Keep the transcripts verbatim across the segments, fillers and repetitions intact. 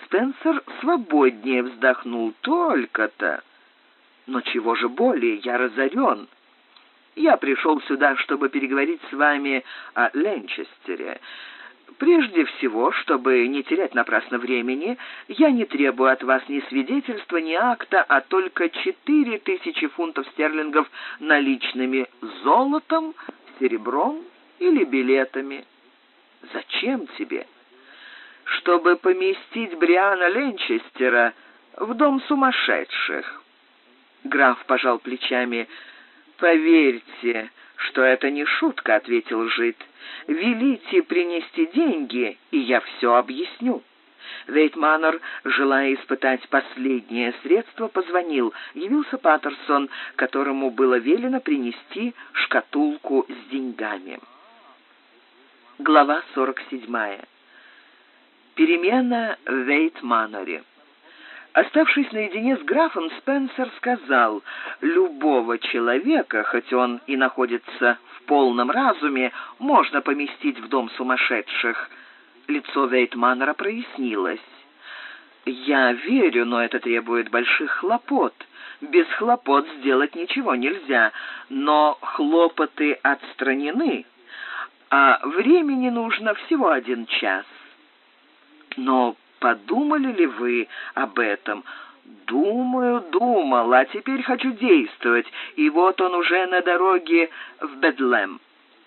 Спенсер свободнее вздохнул. «Только-то! Но чего же более, я разорен. Я пришел сюда, чтобы переговорить с вами о Ленчестере. Прежде всего, чтобы не терять напрасно времени, я не требую от вас ни свидетельства, ни акта, а только четыре тысячи фунтов стерлингов наличными, золотом, серебром или билетами». «Зачем тебе?» «Чтобы поместить Бриана Ленчестера в дом сумасшедших». Граф пожал плечами. «Поверьте, что это не шутка», — ответил жид. «Велите принести деньги, и я все объясню». Вейтманнер, желая испытать последнее средство, позвонил. Явился Паттерсон, которому было велено принести шкатулку с деньгами. Глава сорок седьмая. Перемена в Вейтманнере. Оставшись наедине с графом, Спенсер сказал: «Любого человека, хоть он и находится в полном разуме, можно поместить в дом сумасшедших». Лицо Вейтманнера прояснилось. «Я верю, но это требует больших хлопот. Без хлопот сделать ничего нельзя, но хлопоты отстранены, а времени нужно всего один час». «Но подумали ли вы об этом?» «Думаю, думал, а теперь хочу действовать, и вот он уже на дороге в Бедлем».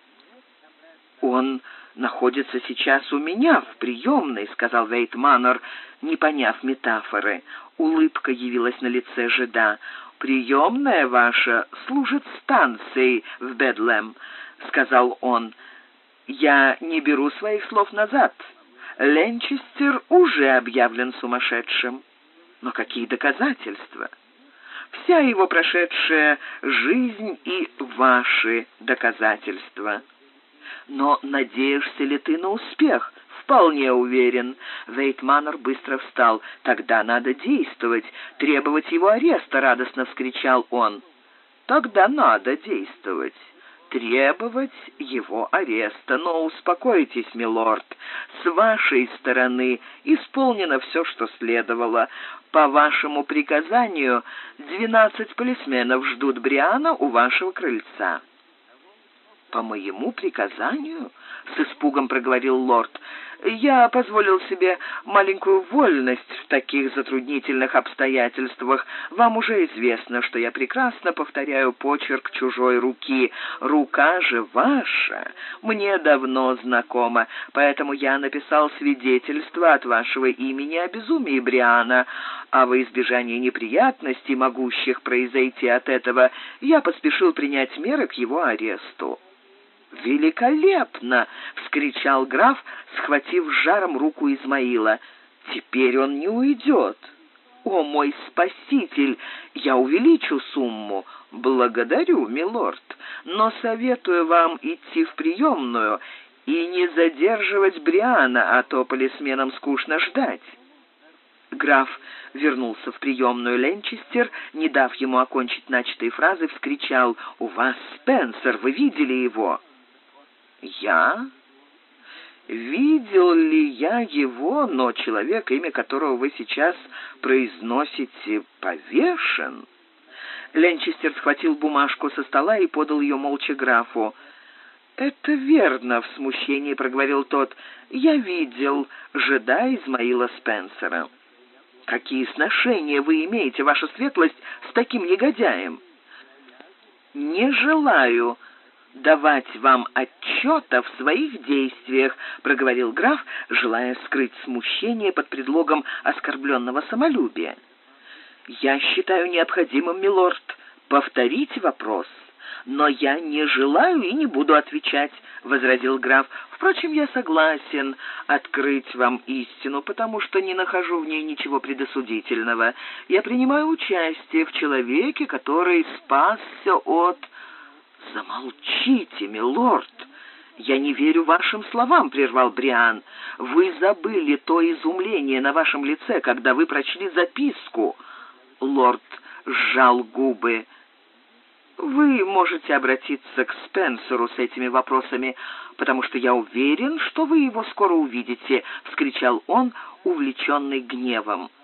«Он находится сейчас у меня в приемной», — сказал Вейтманнер, не поняв метафоры. Улыбка явилась на лице жида. «Приемная ваша служит станцией в Бедлем», — сказал он. «Я не беру своих слов назад. Ленчестер уже объявлен сумасшедшим». «Но какие доказательства?» «Вся его прошедшая жизнь и ваши доказательства». «Но надеешься ли ты на успех?» «Вполне уверен». Вейтманнер быстро встал. «Тогда надо действовать, требовать его ареста», — радостно вскричал он. «Тогда надо действовать, требовать его ареста. Но успокойтесь, милорд, с вашей стороны исполнено все, что следовало. По вашему приказанию двенадцать полисменов ждут Бриана у вашего крыльца». «По моему приказанию?» — с испугом проговорил лорд. «Я позволил себе маленькую вольность в таких затруднительных обстоятельствах. Вам уже известно, что я прекрасно повторяю почерк чужой руки. Рука же ваша мне давно знакома, поэтому я написал свидетельство от вашего имени о безумии Бриана, а во избежание неприятностей, могущих произойти от этого, я поспешил принять меры к его аресту». «Великолепно!» — вскричал граф, схватив с жаром руку Измаила. «Теперь он не уйдет». «О, мой спаситель! Я увеличу сумму». «Благодарю, милорд, но советую вам идти в приемную и не задерживать Бриана, а то полисменам скучно ждать». Граф вернулся в приемную. Ленчестер, не дав ему окончить начатые фразы, вскричал: «У вас Спенсер, вы видели его?» «Я? Видел ли я его, но человек, имя которого вы сейчас произносите, повешен?» Ленчестер схватил бумажку со стола и подал ее молча графу. «Это верно», — в смущении проговорил тот. «Я видел жида Измаила Спенсера». «Какие сношения вы имеете, ваша светлость, с таким негодяем?» «Не желаю давать вам отчета в своих действиях», — проговорил граф, желая скрыть смущение под предлогом оскорбленного самолюбия. «Я считаю необходимым, милорд, повторить вопрос, но я не желаю и не буду отвечать», — возразил граф. «Впрочем, я согласен открыть вам истину, потому что не нахожу в ней ничего предосудительного. Я принимаю участие в человеке, который спасся от...» «Замолчите, милорд! Я не верю вашим словам», — прервал Бриан. «Вы забыли то изумление на вашем лице, когда вы прочли записку». Лорд сжал губы. Вы можете обратиться к Спенсеру с этими вопросами, потому что я уверен, что вы его скоро увидите», — вскричал он, увлеченный гневом.